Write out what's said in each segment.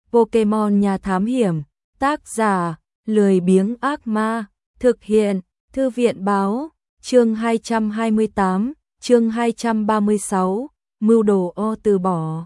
Pokemon nhà thám hiểm, tác giả, lười biếng ác ma, thực hiện, thư viện báo, chương 228, chương 236, mưu đồ O từ bỏ.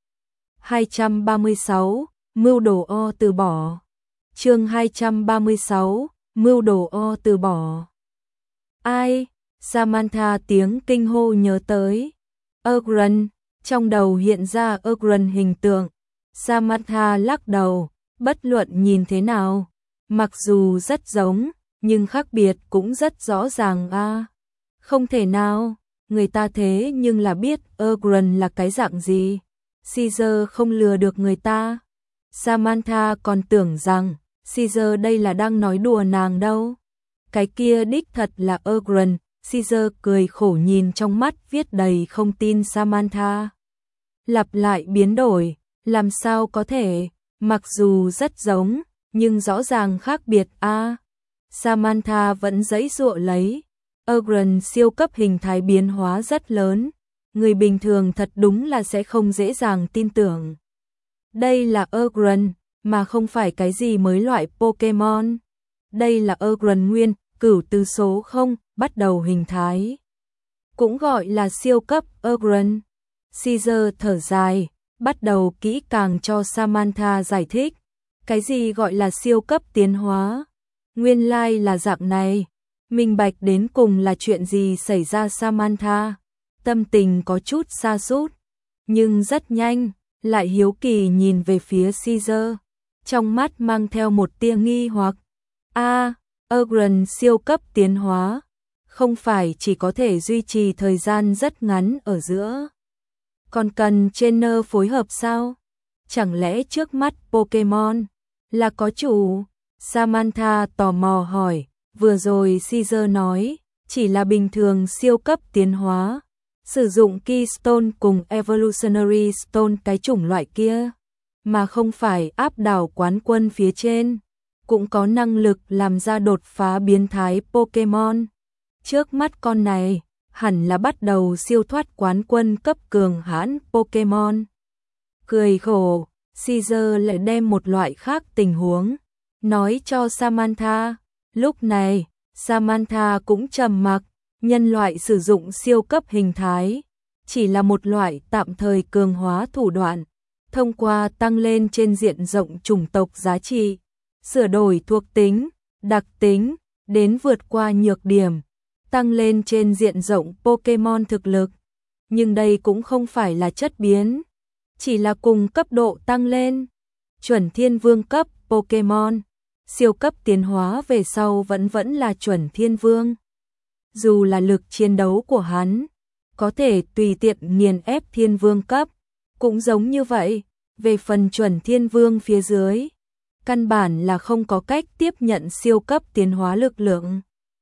236, mưu đồ O từ bỏ. Chương 236, mưu đồ O từ bỏ. Ai? Samantha tiếng kinh hô nhớ tới. Ogren, trong đầu hiện ra Ogren hình tượng. Samantha lắc đầu, bất luận nhìn thế nào, mặc dù rất giống, nhưng khác biệt cũng rất rõ ràng a. Không thể nào, người ta thế nhưng là biết Ogren là cái dạng gì. Caesar không lừa được người ta. Samantha còn tưởng rằng Caesar đây là đang nói đùa nàng đâu. Cái kia đích thật là Ogren. Caesar cười khổ nhìn trong mắt viết đầy không tin Samantha. Lặp lại biến đổi, làm sao có thể, mặc dù rất giống, nhưng rõ ràng khác biệt a. Samantha vẫn giãy giụa lấy. Ogren siêu cấp hình thái biến hóa rất lớn, người bình thường thật đúng là sẽ không dễ dàng tin tưởng. Đây là Ogren, mà không phải cái gì mới loại Pokemon. Đây là Ogren nguyên, cửu từ số 0, bắt đầu hình thái. Cũng gọi là siêu cấp Ogren. Caesar thở dài, bắt đầu kỹ càng cho Samantha giải thích. Cái gì gọi là siêu cấp tiến hóa? Nguyên lai là dạng này. Minh bạch đến cùng là chuyện gì xảy ra Samantha? Tâm tình có chút sa sút, nhưng rất nhanh, lại hiếu kỳ nhìn về phía Caesar. Trong mắt mang theo một tia nghi hoặc. Ogren siêu cấp tiến hóa, không phải chỉ có thể duy trì thời gian rất ngắn ở giữa. Còn cần trainer phối hợp sao? Chẳng lẽ trước mắt Pokemon là có chủ? Samantha tò mò hỏi, vừa rồi Caesar nói, chỉ là bình thường siêu cấp tiến hóa, sử dụng Keystone cùng Evolutionary Stone cái chủng loại kia, mà không phải áp đảo quán quân phía trên, cũng có năng lực làm ra đột phá biến thái Pokemon. Trước mắt con này, hẳn là bắt đầu siêu thoát quán quân cấp cường hãn Pokemon. Cười khổ, Caesar lại đem một loại khác tình huống nói cho Samantha. Lúc này, Samantha cũng trầm mặc, nhân loại sử dụng siêu cấp hình thái, chỉ là một loại tạm thời cường hóa thủ đoạn, thông qua tăng lên trên diện rộng chủng tộc giá trị, sửa đổi thuộc tính, đặc tính, đến vượt qua nhược điểm, tăng lên trên diện rộng Pokemon thực lực. Nhưng đây cũng không phải là chất biến, chỉ là cùng cấp độ tăng lên. Chuẩn thiên vương cấp Pokemon, siêu cấp tiến hóa về sau vẫn là chuẩn thiên vương. Dù là lực chiến đấu của hắn, có thể tùy tiện nghiền ép thiên vương cấp, cũng giống như vậy, về phần chuẩn thiên vương phía dưới, căn bản là không có cách tiếp nhận siêu cấp tiến hóa lực lượng.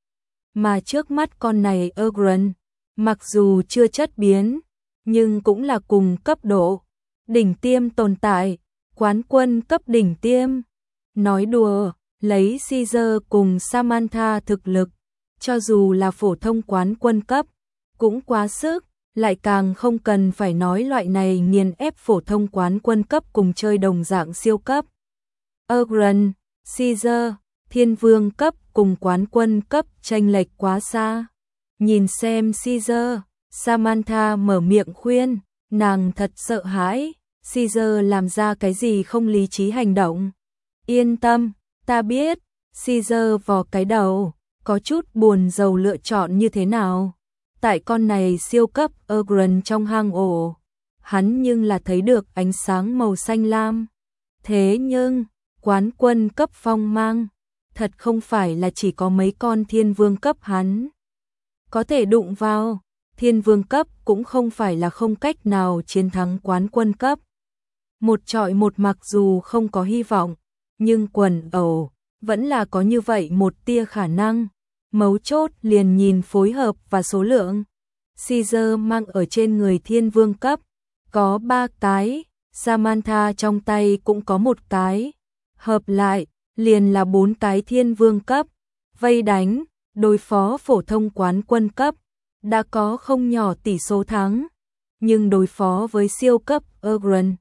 Mà trước mắt con này Ogren, mặc dù chưa chất biến, nhưng cũng là cùng cấp độ đỉnh tiêm tồn tại, quán quân cấp đỉnh tiêm. Nói đùa, lấy Caesar cùng Samantha thực lực, cho dù là phổ thông quán quân cấp, cũng quá sức, lại càng không cần phải nói loại này nghiền ép phổ thông quán quân cấp cùng chơi đồng dạng siêu cấp. Ogren, Caesar, thiên vương cấp cùng quán quân cấp chênh lệch quá xa. Nhìn xem Caesar, Samantha mở miệng khuyên, nàng thật sợ hãi, Caesar làm ra cái gì không lý trí hành động. Yên tâm, ta biết. Caesar vò cái đầu, có chút buồn rầu lựa chọn như thế nào. Tại con này siêu cấp Ogren trong hang ổ, hắn nhưng là thấy được ánh sáng màu xanh lam. Thế nhưng, quán quân cấp phong mang, thật không phải là chỉ có mấy con thiên vương cấp hắn có thể đụng vào. Thiên vương cấp cũng không phải là không cách nào chiến thắng quán quân cấp. Một trọi một mặc dù không có hy vọng, nhưng quần ẩu vẫn là có như vậy một tia khả năng. Mấu chốt liền nhìn phối hợp và số lượng. Caesar mang ở trên người thiên vương cấp, có 3 cái, Samantha trong tay cũng có một cái. Hợp lại, liền là 4 cái thiên vương cấp. Vây đánh, đối phó phổ thông quán quân cấp, đã có không nhỏ tỷ số thắng. Nhưng đối phó với siêu cấp Ogren,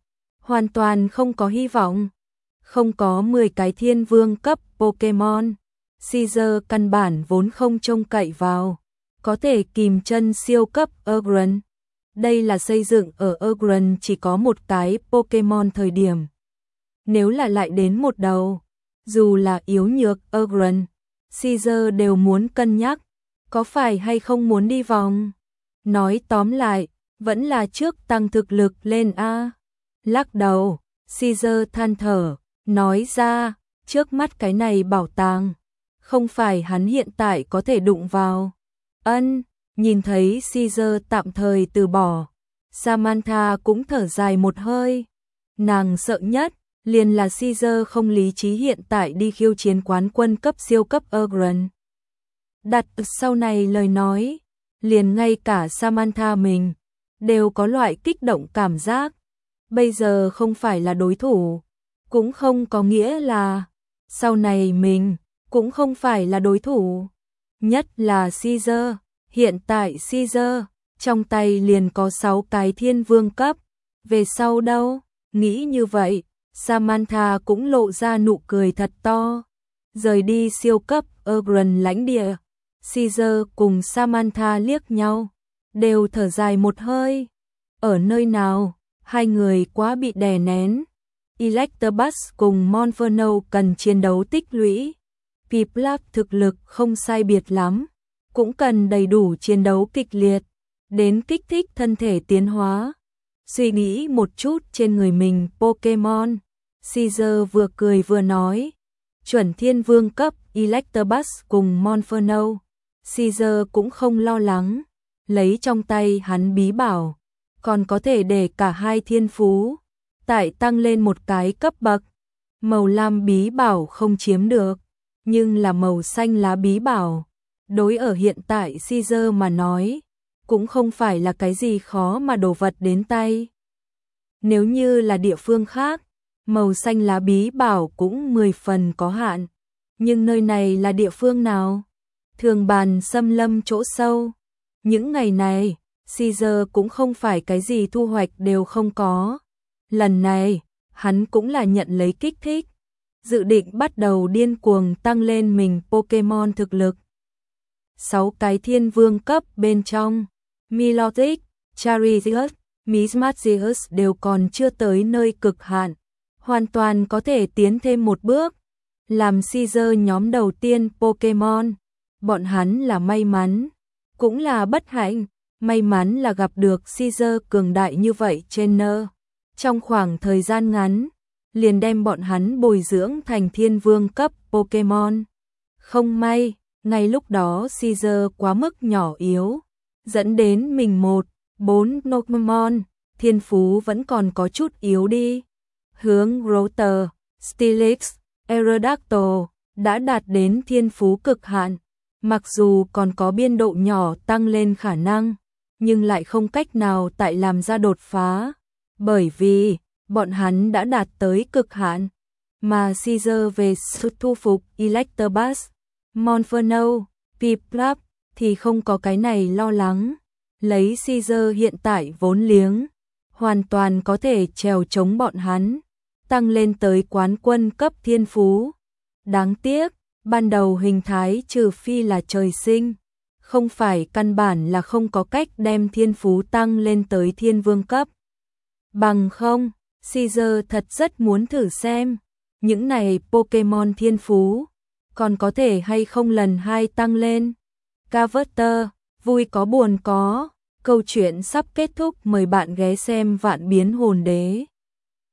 hoàn toàn không có hy vọng. Không có 10 cái thiên vương cấp Pokemon, Caesar căn bản vốn không trông cậy vào có thể kìm chân siêu cấp Ugrunt. Đây là xây dựng ở Ugrunt chỉ có một cái Pokemon thời điểm. Nếu là lại đến một đầu, dù là yếu nhược Ugrunt, Caesar đều muốn cân nhắc, có phải hay không muốn đi vòng. Nói tóm lại, vẫn là trước tăng thực lực lên a. Lắc đầu, Caesar than thở, nói ra, trước mắt cái này bảo tàng, không phải hắn hiện tại có thể đụng vào. Nhìn thấy Caesar tạm thời từ bỏ, Samantha cũng thở dài một hơi. Nàng sợ nhất liền là Caesar không lý trí hiện tại đi khiêu chiến quán quân cấp siêu cấp Ugrunt. Đặt sau này lời nói, liền ngay cả Samantha mình đều có loại kích động cảm giác. Bây giờ không phải là đối thủ, cũng không có nghĩa là sau này mình cũng không phải là đối thủ. Nhất là Caesar, hiện tại Caesar trong tay liền có 6 cái thiên vương cấp, về sau đâu? Nghĩ như vậy, Samantha cũng lộ ra nụ cười thật to. Rời đi siêu cấp Ugrunt lãnh địa, Caesar cùng Samantha liếc nhau, đều thở dài một hơi. Ở nơi nào, hai người quá bị đè nén. Electabuzz cùng Monferno cần chiến đấu tích lũy. Piplup thực lực không sai biệt lắm, cũng cần đầy đủ chiến đấu kịch liệt, đến kích thích thân thể tiến hóa. Suy nghĩ một chút trên người mình Pokemon, Caesar vừa cười vừa nói. Chuẩn thiên vương cấp Electabuzz cùng Monferno, Caesar cũng không lo lắng, lấy trong tay hắn bí bảo, còn có thể để cả hai thiên phú tại tăng lên một cái cấp bậc. Màu lam bí bảo không chiếm được, nhưng là màu xanh lá bí bảo, đối ở hiện tại Caesar mà nói, cũng không phải là cái gì khó mà đồ vật đến tay. Nếu như là địa phương khác, màu xanh lá bí bảo cũng 10 phần có hạn, nhưng nơi này là địa phương nào? Thường bàn xâm lâm chỗ sâu. Những ngày này, Caesar cũng không phải cái gì thu hoạch đều không có. Lần này, hắn cũng là nhận lấy kích thích, dự định bắt đầu điên cuồng tăng lên mình Pokemon thực lực. 6 cái thiên vương cấp bên trong, Milotic, Charizard, Mismagius đều còn chưa tới nơi cực hạn, hoàn toàn có thể tiến thêm một bước, làm Caesar nhóm đầu tiên Pokemon. Bọn hắn là may mắn, cũng là bất hạnh. May mắn là gặp được Caesar cường đại như vậy trainer, trong khoảng thời gian ngắn, liền đem bọn hắn bồi dưỡng thành thiên vương cấp Pokemon. Không may, ngay lúc đó Caesar quá mức nhỏ yếu, dẫn đến mình 1-4 Pokemon, thiên phú vẫn còn có chút yếu đi. Hướng Rotor, Steelix, Aerodactyl đã đạt đến thiên phú cực hạn, mặc dù còn có biên độ nhỏ tăng lên khả năng, nhưng lại không cách nào tại làm ra đột phá, bởi vì bọn hắn đã đạt tới cực hạn. Mà Caesar về sự thu phục Electabuzz, Monferno, Piplup thì không có cái này lo lắng. Lấy Caesar hiện tại vốn liếng, hoàn toàn có thể trèo chống bọn hắn, tăng lên tới quán quân cấp thiên phú. Đáng tiếc, ban đầu hình thái trừ phi là trời sinh, không phải căn bản là không có cách đem thiên phú tăng lên tới thiên vương cấp. Bằng không, Caesar thật rất muốn thử xem, những này Pokemon thiên phú, còn có thể hay không lần 2 tăng lên. Carver, vui có buồn có, câu chuyện sắp kết thúc, mời bạn ghé xem Vạn Biến Hồn Đế.